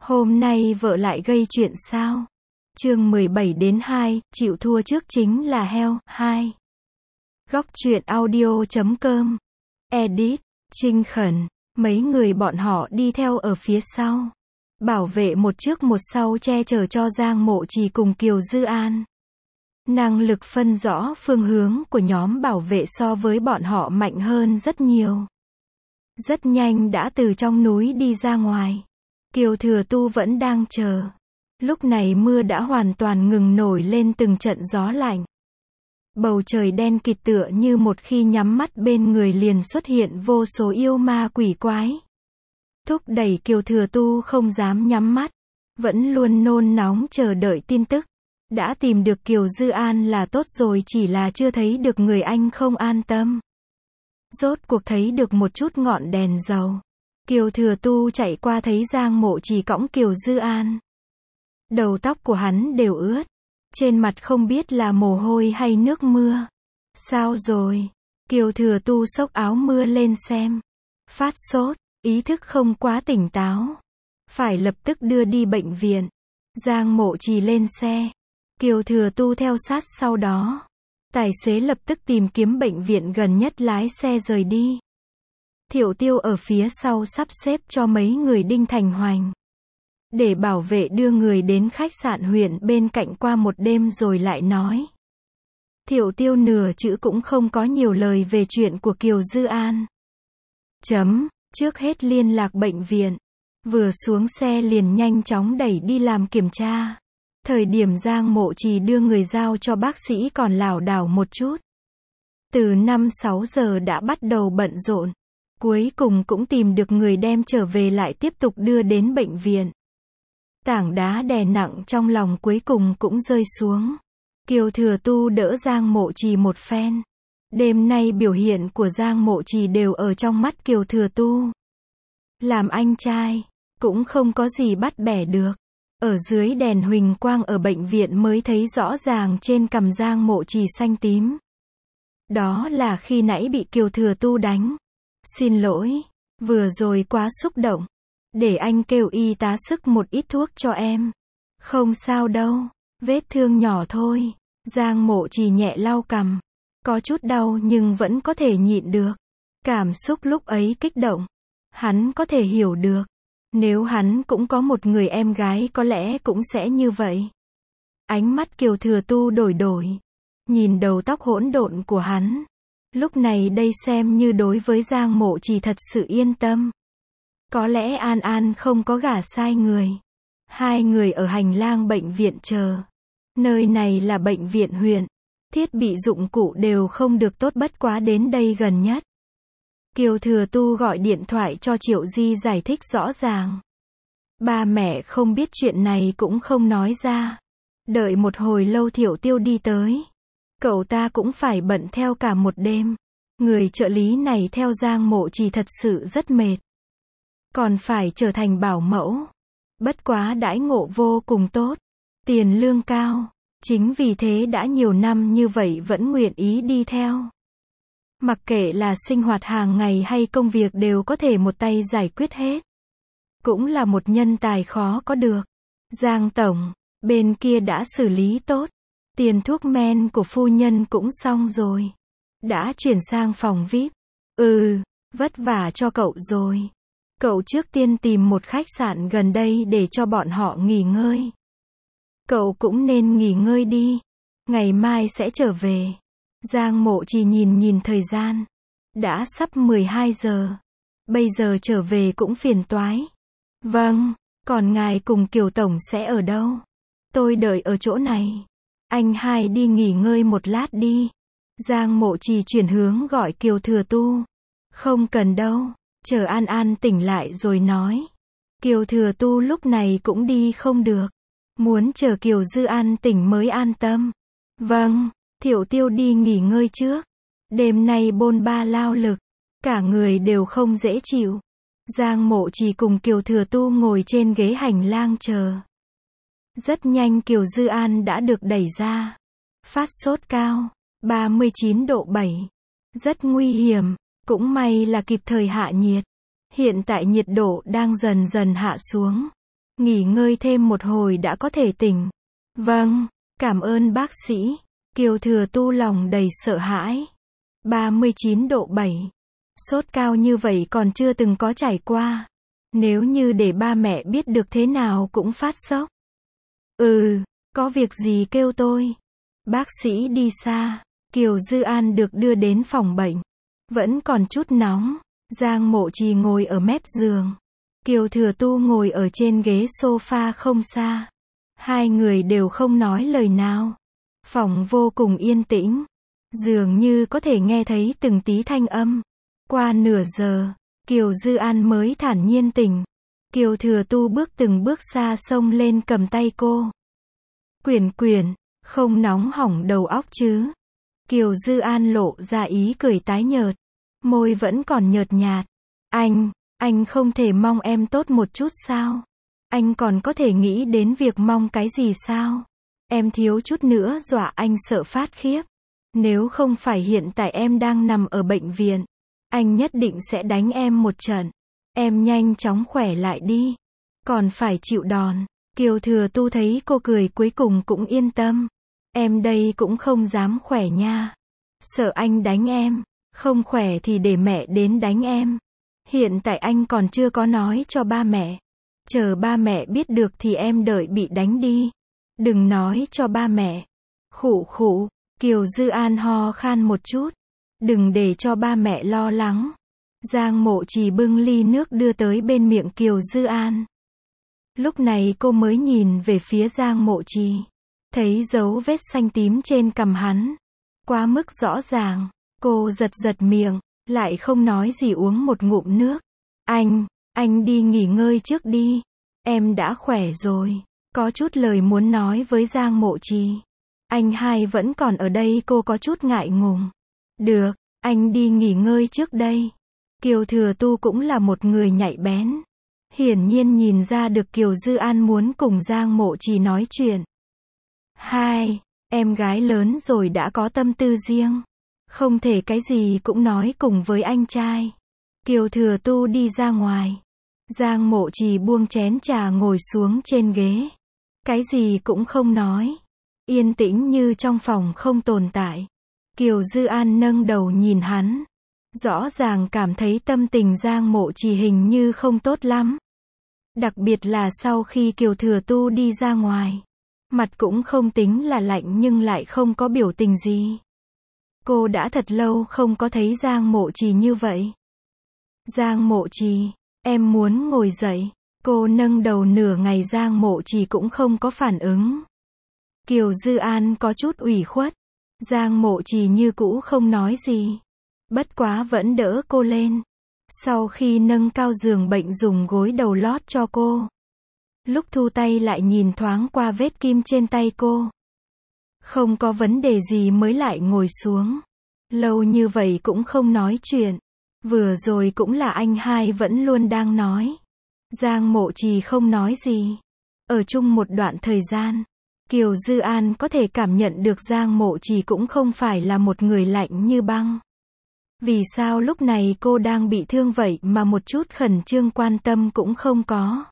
Hôm nay vợ lại gây chuyện sao? Chương 17-2, chịu thua trước chính là heo, 2. Góc truyện audio.com. Edit, Trinh Khẩn. Mấy người bọn họ đi theo ở phía sau. Bảo vệ một trước một sau che chở cho Giang Mộ Trì cùng Kiều Dư An. Năng lực phân rõ phương hướng của nhóm bảo vệ so với bọn họ mạnh hơn rất nhiều. Rất nhanh đã từ trong núi đi ra ngoài. Kiều Thừa Tu vẫn đang chờ. Lúc này mưa đã hoàn toàn ngừng nổi lên từng trận gió lạnh. Bầu trời đen kịt tựa như một khi nhắm mắt bên người liền xuất hiện vô số yêu ma quỷ quái. Thúc đẩy Kiều Thừa Tu không dám nhắm mắt. Vẫn luôn nôn nóng chờ đợi tin tức. Đã tìm được Kiều Dư An là tốt rồi, chỉ là chưa thấy được người anh không an tâm. Rốt cuộc thấy được một chút ngọn đèn dầu. Kiều Thừa Tu chạy qua thấy Giang Mộ Trì cõng Kiều Dư An. Đầu tóc của hắn đều ướt. Trên mặt không biết là mồ hôi hay nước mưa. Sao rồi? Kiều Thừa Tu xốc áo mưa lên xem. Phát sốt, ý thức không quá tỉnh táo. Phải lập tức đưa đi bệnh viện. Giang Mộ Trì lên xe. Kiều Thừa Tu theo sát sau đó. Tài xế lập tức tìm kiếm bệnh viện gần nhất lái xe rời đi. Thiệu Tiêu ở phía sau sắp xếp cho mấy người Đinh Thành Hoành. Để bảo vệ đưa người đến khách sạn huyện bên cạnh qua một đêm rồi lại nói. Thiệu Tiêu nửa chữ cũng không có nhiều lời về chuyện của Kiều Dư An. Trước hết liên lạc bệnh viện. Vừa xuống xe liền nhanh chóng đẩy đi làm kiểm tra. Thời điểm Giang Mộ Trì đưa người giao cho bác sĩ còn lảo đảo một chút. Từ 5-6 giờ đã bắt đầu bận rộn. Cuối cùng cũng tìm được người đem trở về lại tiếp tục đưa đến bệnh viện. Tảng đá đè nặng trong lòng cuối cùng cũng rơi xuống. Kiều Thừa Tu đỡ Giang Mộ Trì một phen. Đêm nay biểu hiện của Giang Mộ Trì đều ở trong mắt Kiều Thừa Tu. Làm anh trai, cũng không có gì bắt bẻ được. Ở dưới đèn huỳnh quang ở bệnh viện mới thấy rõ ràng trên cằm Giang Mộ Trì xanh tím. Đó là khi nãy bị Kiều Thừa Tu đánh. Xin lỗi, vừa rồi quá xúc động. Để anh kêu y tá sức một ít thuốc cho em. Không sao đâu, vết thương nhỏ thôi. Giang Mộ Trì nhẹ lau cằm. Có chút đau nhưng vẫn có thể nhịn được. Cảm xúc lúc ấy kích động. Hắn có thể hiểu được. Nếu hắn cũng có một người em gái có lẽ cũng sẽ như vậy. Ánh mắt Kiều Thừa Tu đổi đổi. Nhìn đầu tóc hỗn độn của hắn. Lúc này đây xem như đối với Giang Mộ Trì thật sự yên tâm. Có lẽ An An không có gả sai người. Hai người ở hành lang bệnh viện chờ. Nơi này là bệnh viện huyện. Thiết bị dụng cụ đều không được tốt, bất quá đến đây gần nhất. Kiều Thừa Tu gọi điện thoại cho Triệu Di giải thích rõ ràng. Ba mẹ không biết chuyện này cũng không nói ra. Đợi một hồi lâu Thiệu Tiêu đi tới. Cậu ta cũng phải bận theo cả một đêm. Người trợ lý này theo Giang Mộ Trì thật sự rất mệt. Còn phải trở thành bảo mẫu. Bất quá đãi ngộ vô cùng tốt. Tiền lương cao. Chính vì thế đã nhiều năm như vậy vẫn nguyện ý đi theo. Mặc kệ là sinh hoạt hàng ngày hay công việc đều có thể một tay giải quyết hết. Cũng là một nhân tài khó có được. Giang tổng, bên kia đã xử lý tốt. Tiền thuốc men của phu nhân cũng xong rồi. Đã chuyển sang phòng VIP. Vất vả cho cậu rồi. Cậu trước tiên tìm một khách sạn gần đây để cho bọn họ nghỉ ngơi. Cậu cũng nên nghỉ ngơi đi. Ngày mai sẽ trở về. Giang Mộ Trì nhìn thời gian. Đã sắp 12 giờ. Bây giờ trở về cũng phiền toái. Vâng, còn ngài cùng Kiều tổng sẽ ở đâu? Tôi đợi ở chỗ này. Anh hai đi nghỉ ngơi một lát đi. Giang Mộ Trì chuyển hướng gọi Kiều Thừa Tu. Không cần đâu, chờ An An tỉnh lại rồi nói. Kiều Thừa Tu lúc này cũng đi không được. Muốn chờ Kiều Dư An tỉnh mới an tâm. Vâng, Thiệu Tiêu đi nghỉ ngơi trước. Đêm nay bôn ba lao lực. Cả người đều không dễ chịu. Giang Mộ Trì cùng Kiều Thừa Tu ngồi trên ghế hành lang chờ. Rất nhanh Kiều Dư An đã được đẩy ra. Phát sốt cao, 39 độ 7. Rất nguy hiểm, cũng may là kịp thời hạ nhiệt. Hiện tại nhiệt độ đang dần dần hạ xuống. Nghỉ ngơi thêm một hồi đã có thể tỉnh. Vâng, cảm ơn bác sĩ. Kiều Thừa Tu lòng đầy sợ hãi. 39 độ 7. Sốt cao như vậy còn chưa từng có trải qua. Nếu như để ba mẹ biết được thế nào cũng phát sốc. Có việc gì kêu tôi. Bác sĩ đi xa. Kiều Dư An được đưa đến phòng bệnh. Vẫn còn chút nóng. Giang Mộ Trì ngồi ở mép giường. Kiều Thừa Tu ngồi ở trên ghế sofa không xa. Hai người đều không nói lời nào. Phòng vô cùng yên tĩnh. Dường như có thể nghe thấy từng tí thanh âm. Qua nửa giờ, Kiều Dư An mới thản nhiên tỉnh. Kiều Thừa Tu bước từng bước xa xông lên cầm tay cô. Quyển, không nóng hỏng đầu óc chứ. Kiều Dư An lộ ra ý cười tái nhợt. Môi vẫn còn nhợt nhạt. Anh không thể mong em tốt một chút sao? Anh còn có thể nghĩ đến việc mong cái gì sao? Em thiếu chút nữa dọa anh sợ phát khiếp. Nếu không phải hiện tại em đang nằm ở bệnh viện, anh nhất định sẽ đánh em một trận. Em nhanh chóng khỏe lại đi. Còn phải chịu đòn. Kiều Thừa Tu thấy cô cười cuối cùng cũng yên tâm. Em đây cũng không dám khỏe nha. Sợ anh đánh em. Không khỏe thì để mẹ đến đánh em. Hiện tại anh còn chưa có nói cho ba mẹ. Chờ ba mẹ biết được thì em đợi bị đánh đi. Đừng nói cho ba mẹ. Khụ khụ. Kiều Dư An ho khan một chút. Đừng để cho ba mẹ lo lắng. Giang Mộ Trì bưng ly nước đưa tới bên miệng Kiều Dư An. Lúc này cô mới nhìn về phía Giang Mộ Trì. Thấy dấu vết xanh tím trên cằm hắn. Quá mức rõ ràng. Cô giật miệng. Lại không nói gì uống một ngụm nước. Anh đi nghỉ ngơi trước đi. Em đã khỏe rồi. Có chút lời muốn nói với Giang Mộ Trì. Anh hai vẫn còn ở đây, cô có chút ngại ngùng. Được, anh đi nghỉ ngơi trước đây. Kiều Thừa Tu cũng là một người nhạy bén. Hiển nhiên nhìn ra được Kiều Dư An muốn cùng Giang Mộ Trì nói chuyện. Em gái lớn rồi đã có tâm tư riêng. Không thể cái gì cũng nói cùng với anh trai. Kiều Thừa Tu đi ra ngoài. Giang Mộ Trì buông chén trà ngồi xuống trên ghế. Cái gì cũng không nói. Yên tĩnh như trong phòng không tồn tại. Kiều Dư An nâng đầu nhìn hắn. Rõ ràng cảm thấy tâm tình Giang Mộ Trì hình như không tốt lắm. Đặc biệt là sau khi Kiều Thừa Tu đi ra ngoài. Mặt cũng không tính là lạnh nhưng lại không có biểu tình gì. Cô đã thật lâu không có thấy Giang Mộ Trì như vậy. Giang Mộ Trì, em muốn ngồi dậy. Cô nâng đầu nửa ngày Giang Mộ Trì cũng không có phản ứng. Kiều Dư An có chút ủy khuất. Giang Mộ Trì như cũ không nói gì. Bất quá vẫn đỡ cô lên. Sau khi nâng cao giường bệnh dùng gối đầu lót cho cô. Lúc thu tay lại nhìn thoáng qua vết kim trên tay cô. Không có vấn đề gì mới lại ngồi xuống. Lâu như vậy cũng không nói chuyện. Vừa rồi cũng là anh hai vẫn luôn đang nói. Giang Mộ Trì không nói gì. Ở chung một đoạn thời gian. Kiều Dư An có thể cảm nhận được Giang Mộ Trì cũng không phải là một người lạnh như băng. Vì sao lúc này cô đang bị thương vậy mà một chút khẩn trương quan tâm cũng không có.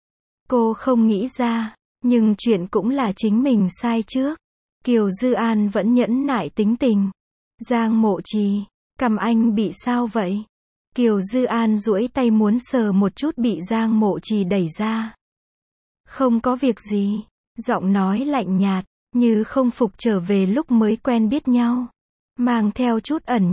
Cô không nghĩ ra, nhưng chuyện cũng là chính mình sai trước. Kiều Dư An vẫn nhẫn nại tính tình. Giang Mộ Trì, cằm anh bị sao vậy? Kiều Dư An duỗi tay muốn sờ một chút bị Giang Mộ Trì đẩy ra. Không có việc gì. Giọng nói lạnh nhạt, như không phục trở về lúc mới quen biết nhau. Mang theo chút ẩn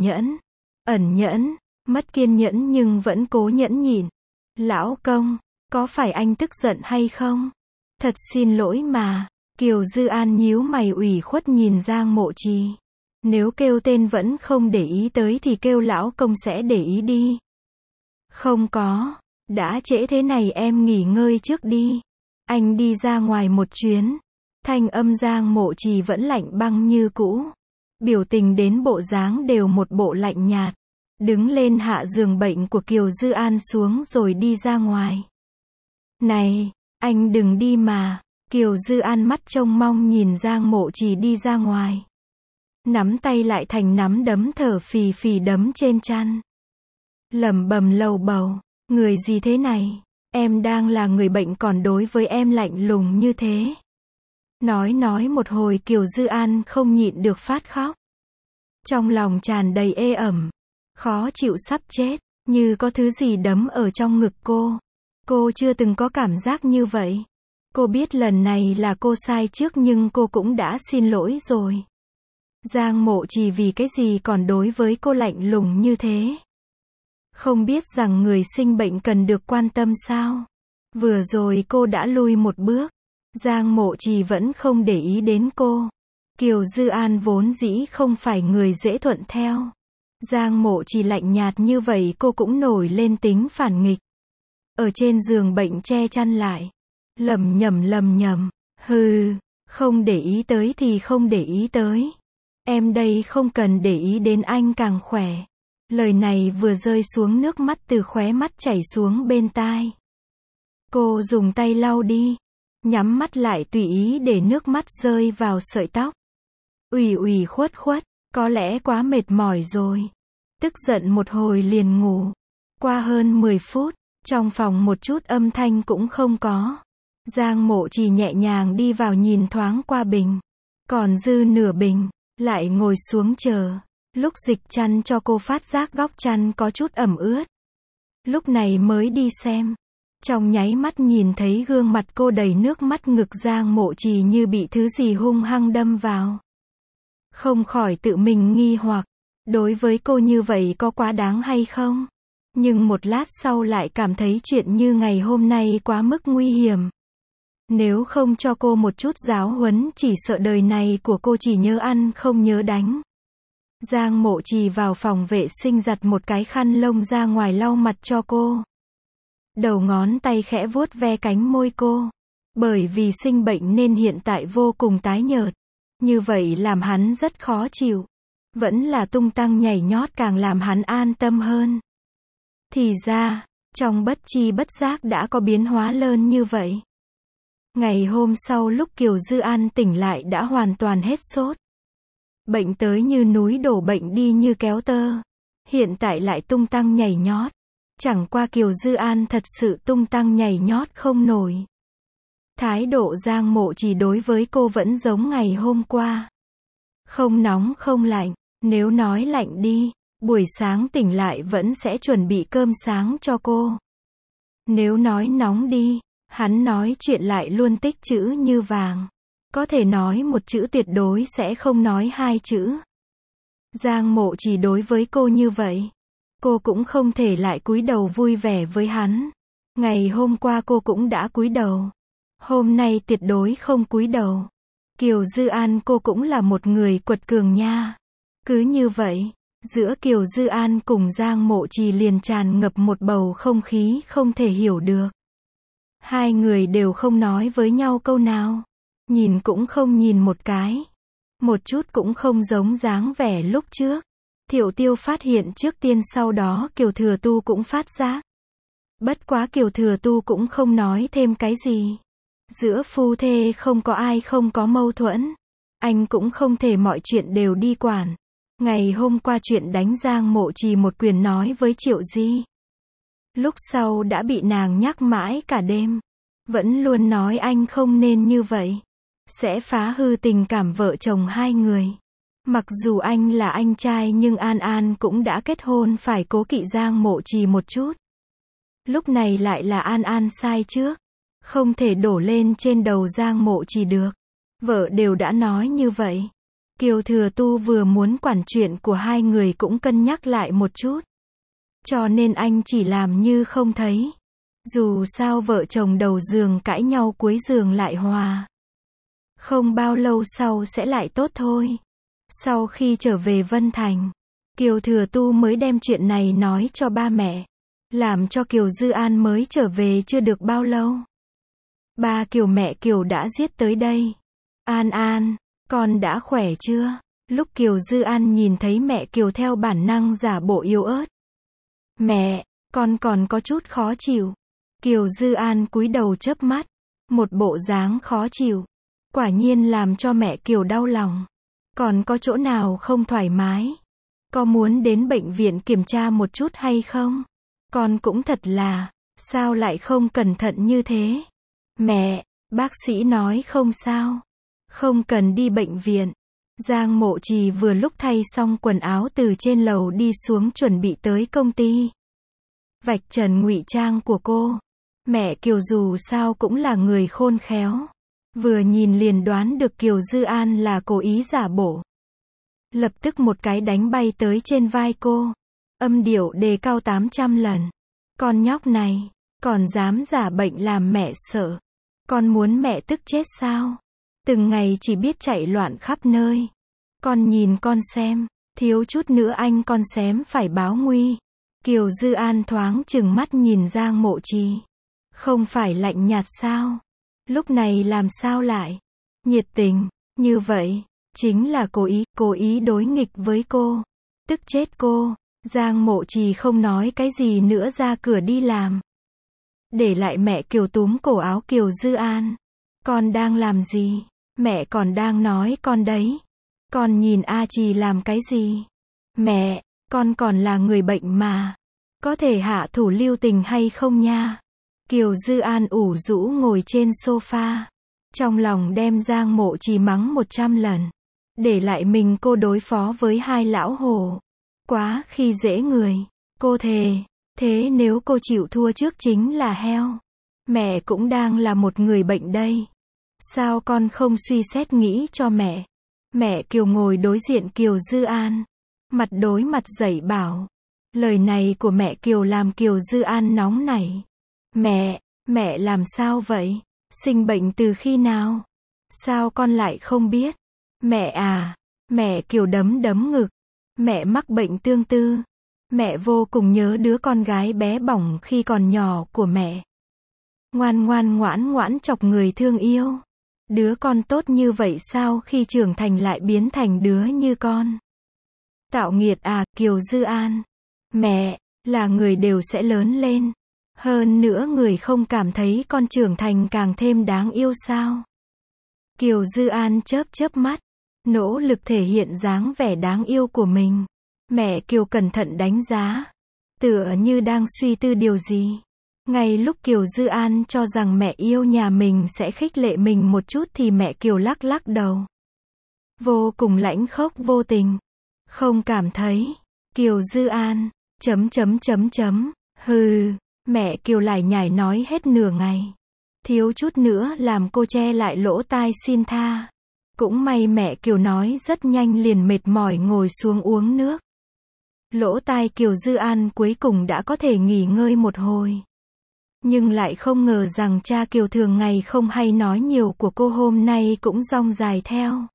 nhẫn, mất kiên nhẫn nhưng vẫn cố nhẫn nhịn. Lão công, có phải anh tức giận hay không? Thật xin lỗi mà. Kiều Dư An nhíu mày ủy khuất nhìn Giang Mộ Trì. Nếu kêu tên vẫn không để ý tới thì kêu lão công sẽ để ý đi. Không có. Đã trễ thế này em nghỉ ngơi trước đi. Anh đi ra ngoài một chuyến. Thanh âm Giang Mộ Trì vẫn lạnh băng như cũ. Biểu tình đến bộ dáng đều một bộ lạnh nhạt. Đứng lên hạ giường bệnh của Kiều Dư An xuống rồi đi ra ngoài. Này, anh đừng đi mà. Kiều Dư An mắt trông mong nhìn Giang Mộ Trì đi ra ngoài. Nắm tay lại thành nắm đấm thở phì phì đấm trên chăn. Lẩm bẩm lầu bầu. Người gì thế này? Em đang là người bệnh còn đối với em lạnh lùng như thế. Nói một hồi Kiều Dư An không nhịn được phát khóc. Trong lòng tràn đầy ê ẩm, khó chịu sắp chết, như có thứ gì đấm ở trong ngực cô. Cô chưa từng có cảm giác như vậy. Cô biết lần này là cô sai trước nhưng cô cũng đã xin lỗi rồi. Giang Mộ Trì vì cái gì còn đối với cô lạnh lùng như thế? Không biết rằng người sinh bệnh cần được quan tâm sao? Vừa rồi cô đã lui một bước. Giang Mộ Trì vẫn không để ý đến cô. Kiều Dư An vốn dĩ không phải người dễ thuận theo. Giang Mộ Trì lạnh nhạt như vậy cô cũng nổi lên tính phản nghịch. Ở trên giường bệnh che chăn lại. Lẩm nhẩm. Hừ, không để ý tới thì không để ý tới. Em đây không cần để ý đến anh càng khỏe. Lời này vừa rơi xuống nước mắt từ khóe mắt chảy xuống bên tai. Cô dùng tay lau đi. Nhắm mắt lại tùy ý để nước mắt rơi vào sợi tóc. Ủy khuất, có lẽ quá mệt mỏi rồi. Tức giận một hồi liền ngủ. Qua hơn 10 phút, trong phòng một chút âm thanh cũng không có. Giang Mộ Trì nhẹ nhàng đi vào nhìn thoáng qua bình. Còn dư nửa bình, lại ngồi xuống chờ. Lúc dịch chăn cho cô phát giác góc chăn có chút ẩm ướt. Lúc này mới đi xem. Trong nháy mắt nhìn thấy gương mặt cô đầy nước mắt, ngực Giang Mộ Trì như bị thứ gì hung hăng đâm vào. Không khỏi tự mình nghi hoặc, đối với cô như vậy có quá đáng hay không? Nhưng một lát sau lại cảm thấy chuyện như ngày hôm nay quá mức nguy hiểm. Nếu không cho cô một chút giáo huấn chỉ sợ đời này của cô chỉ nhớ ăn không nhớ đánh. Giang Mộ Trì vào phòng vệ sinh giặt một cái khăn lông ra ngoài lau mặt cho cô. Đầu ngón tay khẽ vuốt ve cánh môi cô. Bởi vì sinh bệnh nên hiện tại vô cùng tái nhợt. Như vậy làm hắn rất khó chịu. Vẫn là tung tăng nhảy nhót càng làm hắn an tâm hơn. Thì ra, trong bất chi bất giác đã có biến hóa lớn như vậy. Ngày hôm sau lúc Kiều Dư An tỉnh lại đã hoàn toàn hết sốt. Bệnh tới như núi đổ bệnh đi như kéo tơ. Hiện tại lại tung tăng nhảy nhót. Chẳng qua Kiều Dư An thật sự tung tăng nhảy nhót không nổi. Thái độ Giang Mộ Trì đối với cô vẫn giống ngày hôm qua. Không nóng không lạnh, nếu nói lạnh đi, buổi sáng tỉnh lại vẫn sẽ chuẩn bị cơm sáng cho cô. Nếu nói nóng đi, hắn nói chuyện lại luôn tích chữ như vàng. Có thể nói một chữ tuyệt đối sẽ không nói hai chữ. Giang Mộ Trì đối với cô như vậy. Cô cũng không thể lại cúi đầu vui vẻ với hắn. Ngày hôm qua cô cũng đã cúi đầu. Hôm nay tuyệt đối không cúi đầu. Kiều Dư An cô cũng là một người quật cường nha. Cứ như vậy, giữa Kiều Dư An cùng Giang Mộ Trì liền tràn ngập một bầu không khí không thể hiểu được. Hai người đều không nói với nhau câu nào. Nhìn cũng không nhìn một cái. Một chút cũng không giống dáng vẻ lúc trước. Thiệu Tiêu phát hiện trước tiên, sau đó Kiều Thừa Tu cũng phát giác. Bất quá Kiều Thừa Tu cũng không nói thêm cái gì. Giữa phu thê không có ai không có mâu thuẫn. Anh cũng không thể mọi chuyện đều đi quản. Ngày hôm qua chuyện đánh Giang Mộ Trì một quyền nói với Triệu Di. Lúc sau đã bị nàng nhắc mãi cả đêm. Vẫn luôn nói anh không nên như vậy. Sẽ phá hư tình cảm vợ chồng hai người. Mặc dù anh là anh trai nhưng An An cũng đã kết hôn, phải cố kỵ Giang Mộ Trì một chút. Lúc này lại là An An sai trước. Không thể đổ lên trên đầu Giang Mộ Trì được. Vợ đều đã nói như vậy. Kiều Thừa Tu vừa muốn quản chuyện của hai người cũng cân nhắc lại một chút. Cho nên anh chỉ làm như không thấy. Dù sao vợ chồng đầu giường cãi nhau cuối giường lại hòa. Không bao lâu sau sẽ lại tốt thôi. Sau khi trở về Vân Thành, Kiều Thừa Tu mới đem chuyện này nói cho ba mẹ. Làm cho Kiều Dư An mới trở về chưa được bao lâu. Ba Kiều mẹ Kiều đã giết tới đây. An An, con đã khỏe chưa? Lúc Kiều Dư An nhìn thấy mẹ Kiều theo bản năng giả bộ yếu ớt. Mẹ, con còn có chút khó chịu. Kiều Dư An cúi đầu chớp mắt. Một bộ dáng khó chịu. Quả nhiên làm cho mẹ Kiều đau lòng. Còn có chỗ nào không thoải mái? Có muốn đến bệnh viện kiểm tra một chút hay không? Con cũng thật là, Sao lại không cẩn thận như thế? Mẹ, bác sĩ nói không sao. Không cần đi bệnh viện. Giang Mộ Trì vừa lúc thay xong quần áo từ trên lầu đi xuống chuẩn bị tới công ty. Vạch trần ngụy trang của cô. Mẹ Kiều dù sao cũng là người khôn khéo. Vừa nhìn liền đoán được Kiều Dư An là cố ý giả bộ. Lập tức một cái đánh bay tới trên vai cô. Âm điệu đề cao 800 lần. Con nhóc này, còn dám giả bệnh làm mẹ sợ. Con muốn mẹ tức chết sao? Từng ngày chỉ biết chạy loạn khắp nơi. Con nhìn con xem, thiếu chút nữa anh con xém phải báo nguy. Kiều Dư An thoáng chừng mắt nhìn Giang Mộ Trì. Không phải lạnh nhạt sao? Lúc này làm sao lại nhiệt tình như vậy? Chính là cố ý đối nghịch với cô. Tức chết cô. Giang Mộ Trì không nói cái gì nữa ra cửa đi làm. Để lại mẹ Kiều túm cổ áo Kiều Dư An. Con đang làm gì? Mẹ còn đang nói con đấy. Con nhìn A Trì làm cái gì? Mẹ, con còn là người bệnh mà. Có thể hạ thủ lưu tình hay không nha? Kiều Dư An ủ rũ ngồi trên sofa. Trong lòng đem Giang Mộ Trì mắng 100 lần. Để lại mình cô đối phó với hai lão hồ. Quá khi dễ người. Cô thề. Thế nếu cô chịu thua trước chính là heo. Mẹ cũng đang là một người bệnh đây. Sao con không suy xét nghĩ cho mẹ? Mẹ Kiều ngồi đối diện Kiều Dư An. Mặt đối mặt dạy bảo. Lời này của mẹ Kiều làm Kiều Dư An nóng nảy. Mẹ làm sao vậy? Sinh bệnh từ khi nào? Sao con lại không biết? Mẹ à, mẹ Kiều đấm ngực. Mẹ mắc bệnh tương tư. Mẹ vô cùng nhớ đứa con gái bé bỏng khi còn nhỏ của mẹ. Ngoan ngoãn chọc người thương yêu. Đứa con tốt như vậy sao khi trưởng thành lại biến thành đứa như con? Tạo nghiệt à, Kiều Dư An. Mẹ, là người đều sẽ lớn lên. Hơn nữa người không cảm thấy con trưởng thành càng thêm đáng yêu sao? Kiều Dư An chớp mắt. Nỗ lực thể hiện dáng vẻ đáng yêu của mình. Mẹ Kiều cẩn thận đánh giá. Tựa như đang suy tư điều gì. Ngay lúc Kiều Dư An cho rằng mẹ yêu nhà mình sẽ khích lệ mình một chút thì mẹ Kiều lắc đầu. Vô cùng lãnh khốc vô tình. Không cảm thấy. Kiều Dư An. Hừ. Mẹ Kiều lải nhải nói hết nửa ngày. Thiếu chút nữa làm cô che lại lỗ tai xin tha. Cũng may mẹ Kiều nói rất nhanh liền mệt mỏi ngồi xuống uống nước. Lỗ tai Kiều Dư An cuối cùng đã có thể nghỉ ngơi một hồi. Nhưng lại không ngờ rằng cha Kiều thường ngày không hay nói nhiều của cô hôm nay cũng dong dài theo.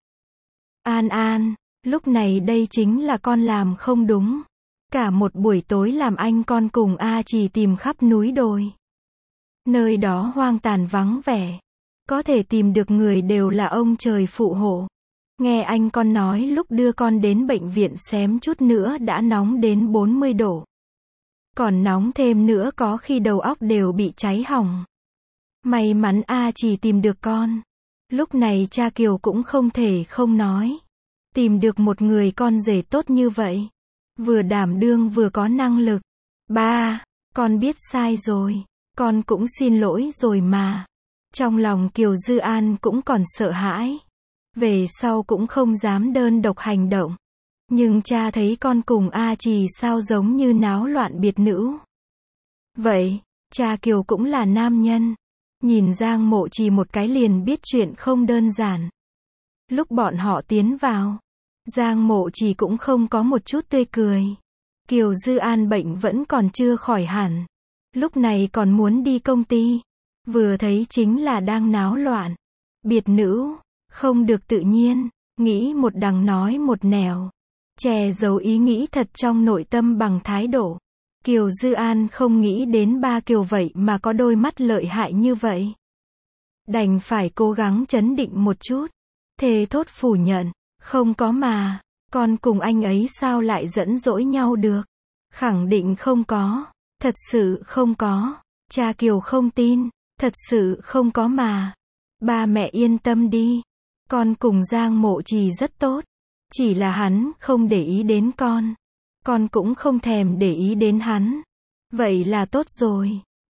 An, lúc này đây chính là con làm không đúng. Cả một buổi tối làm anh con cùng A Trì tìm khắp núi đồi. Nơi đó hoang tàn vắng vẻ. Có thể tìm được người đều là ông trời phụ hộ. Nghe anh con nói lúc đưa con đến bệnh viện xém chút nữa đã nóng đến 40 độ. Còn nóng thêm nữa có khi đầu óc đều bị cháy hỏng. May mắn A Trì tìm được con. Lúc này cha Kiều cũng không thể không nói. Tìm được một người con rể tốt như vậy. Vừa đảm đương vừa có năng lực. Ba, con biết sai rồi. Con cũng xin lỗi rồi mà. Trong lòng Kiều Dư An cũng còn sợ hãi. Về sau cũng không dám đơn độc hành động. Nhưng cha thấy con cùng A Trì sao giống như náo loạn biệt nữ. Vậy, cha Kiều cũng là nam nhân. Nhìn Giang Mộ Trì một cái liền biết chuyện không đơn giản. Lúc bọn họ tiến vào, Giang Mộ Trì cũng không có một chút tươi cười. Kiều Dư An bệnh vẫn còn chưa khỏi hẳn. Lúc này còn muốn đi công ty. Vừa thấy chính là đang náo loạn. Biệt nữ, không được tự nhiên, nghĩ một đằng nói một nẻo. Che giấu ý nghĩ thật trong nội tâm bằng thái độ. Kiều Dư An không nghĩ đến ba Kiều vậy mà có đôi mắt lợi hại như vậy. Đành phải cố gắng trấn định một chút. Thề thốt phủ nhận, không có mà, con cùng anh ấy sao lại dẫn dỗi nhau được. Khẳng định không có, thật sự không có. Cha Kiều không tin, thật sự không có mà. Ba mẹ yên tâm đi, con cùng Giang Mộ Trì rất tốt. Chỉ là hắn không để ý đến con cũng không thèm để ý đến hắn. Vậy là tốt rồi.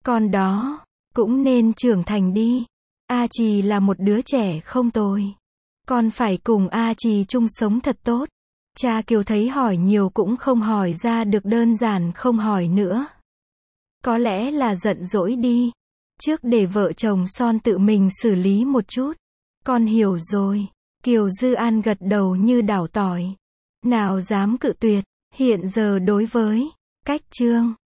Con đó, cũng nên trưởng thành đi. A Trì là một đứa trẻ không tồi. Con phải cùng A Trì chung sống thật tốt. Cha Kiều thấy hỏi nhiều cũng không hỏi ra được, đơn giản không hỏi nữa. Có lẽ là giận dỗi đi. Trước để vợ chồng Son tự mình xử lý một chút. Con hiểu rồi. Kiều Dư An gật đầu như đảo tỏi. Nào dám cự tuyệt. Hiện giờ đối với cách Trương